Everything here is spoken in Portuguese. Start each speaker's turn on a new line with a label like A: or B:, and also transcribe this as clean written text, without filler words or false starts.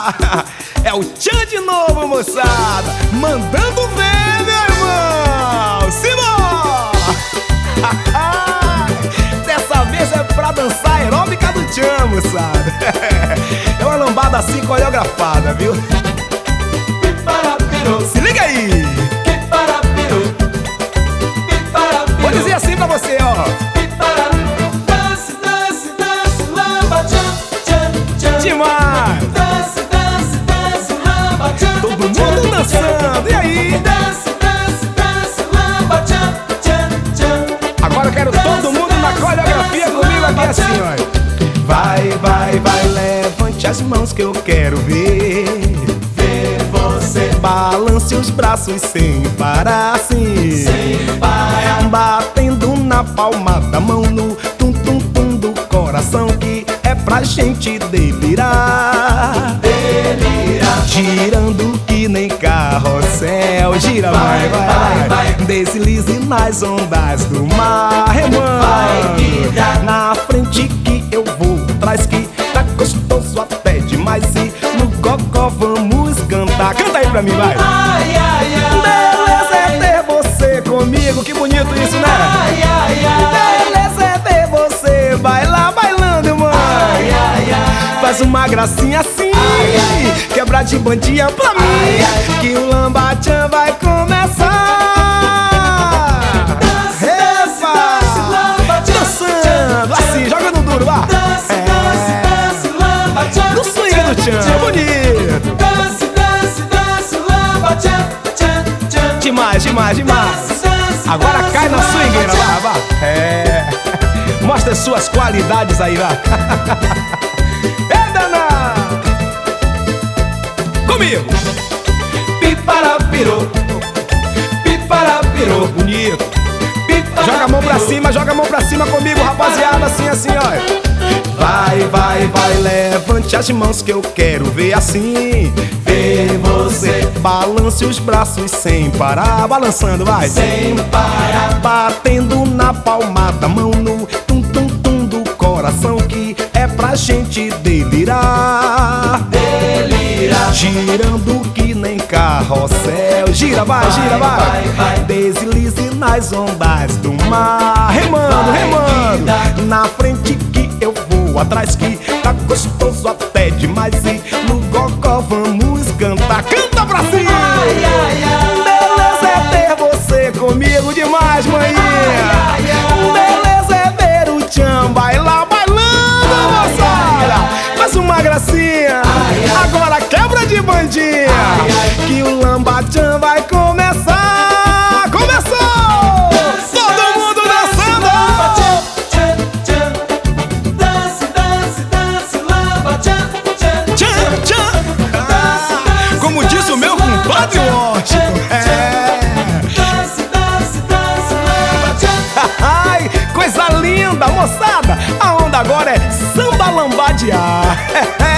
A: É o Tchan de novo, moçada, mandando ver, meu irmão. Simbora! Dessa vez é pra dançar aeróbica do Tchan, moçada. É uma lambada assim coreografada, viu? Se liga aí! Vou dizer assim pra você, ó.
B: Dance, dance, dance, lamba, tchan, tchan, tchan.
A: Demais!
B: Dance, dance, dance, lamba, tchan.
A: Todo mundo dançando, e aí?
B: Dance, dance, dance, lamba, tchan, tchan, tchan.
A: Agora eu quero todo mundo na coreografia comigo aqui assim, ó. Vai, vai, vai, levante as mãos que eu quero ver.
B: Ver você
A: Balance os braços sem parar assim.
B: sem parar.
A: Batendo na palma da mão no tum-tum-tum do coração, que é pra gente delirar.
B: Delirar.
A: Girando que nem carrossel. Gira, vai, vai, vai. Deslize nas ondas do mar, remando.
B: Vai virar.
A: Na frente que eu vou, atrás que tá gostoso até demais. E no gogó vamos cantar. Canta aí pra mim, vai.
B: Ai, ai, ai.
A: Beleza é ter você comigo, que bonito isso, né?
B: Ai, ai, ai.
A: Beleza é ter você, vai lá bailando, mãe.
B: Ai, ai, ai.
A: Faz uma gracinha assim, quebra de bandinha pra mim, que o Lamba Tchan vai começar.
B: Dance, dance, dance, lamba, tchan,
A: Dançando, assim, joga no duro, vá.
B: Dance, dance, dance, lamba, tchan.
A: No swing do Tchan, bonito.
B: Dance, dance, dance, lamba, tchan, tchan, tchan.
A: Demais, demais, demais.
B: Dance, dance,
A: Agora
B: dance,
A: cai na
B: lamba,
A: swingueira,
B: tchan.
A: vá, vá. Mostra suas qualidades aí, vá. É danado. Comigo.
B: Piparapirô, piparapirô,
A: Bonito.
B: piparapirô.
A: Joga a mão pra cima, joga a mão pra cima comigo, rapaziada, assim, assim, ó. Vai, vai, vai, levante as mãos que eu quero ver assim. Ver você. Balance os braços sem parar, balançando, vai.
B: Sem parar.
A: Batendo na palma da mão no tum-tum-tum do coração, que é pra gente delirar.
B: Delirar.
A: Girando que nem carrossel. Gira, vai, gira, vai.
B: vai, vai.
A: Deslize nas ondas do mar, remando,
B: Vai,
A: remando.
B: vida.
A: Na frente que eu vou, atrás que tá gostoso até demais. E no gogó vamos cantar. Canta pra cima!
B: Ai, ai, ai.
A: Beleza é ter você comigo demais, maninha.
B: Ai, ai, ai.
A: Beleza é ver o Tchan bailar, bailando, moçada. Faz uma gracinha. Agora quebra de bandinha, que o Lamba Tchan vai começar. Começou! Todo mundo dançando!
B: Lamba, tchan, tchan, tchan. Dance, dance, dance, lamba, tchan, tchan,
A: Tchan, tchan. Como diz o meu compadre Washington.
B: Dance, dance, dance, lamba, tchan.
A: Ai, coisa linda, moçada. A onda agora é samba lambadear.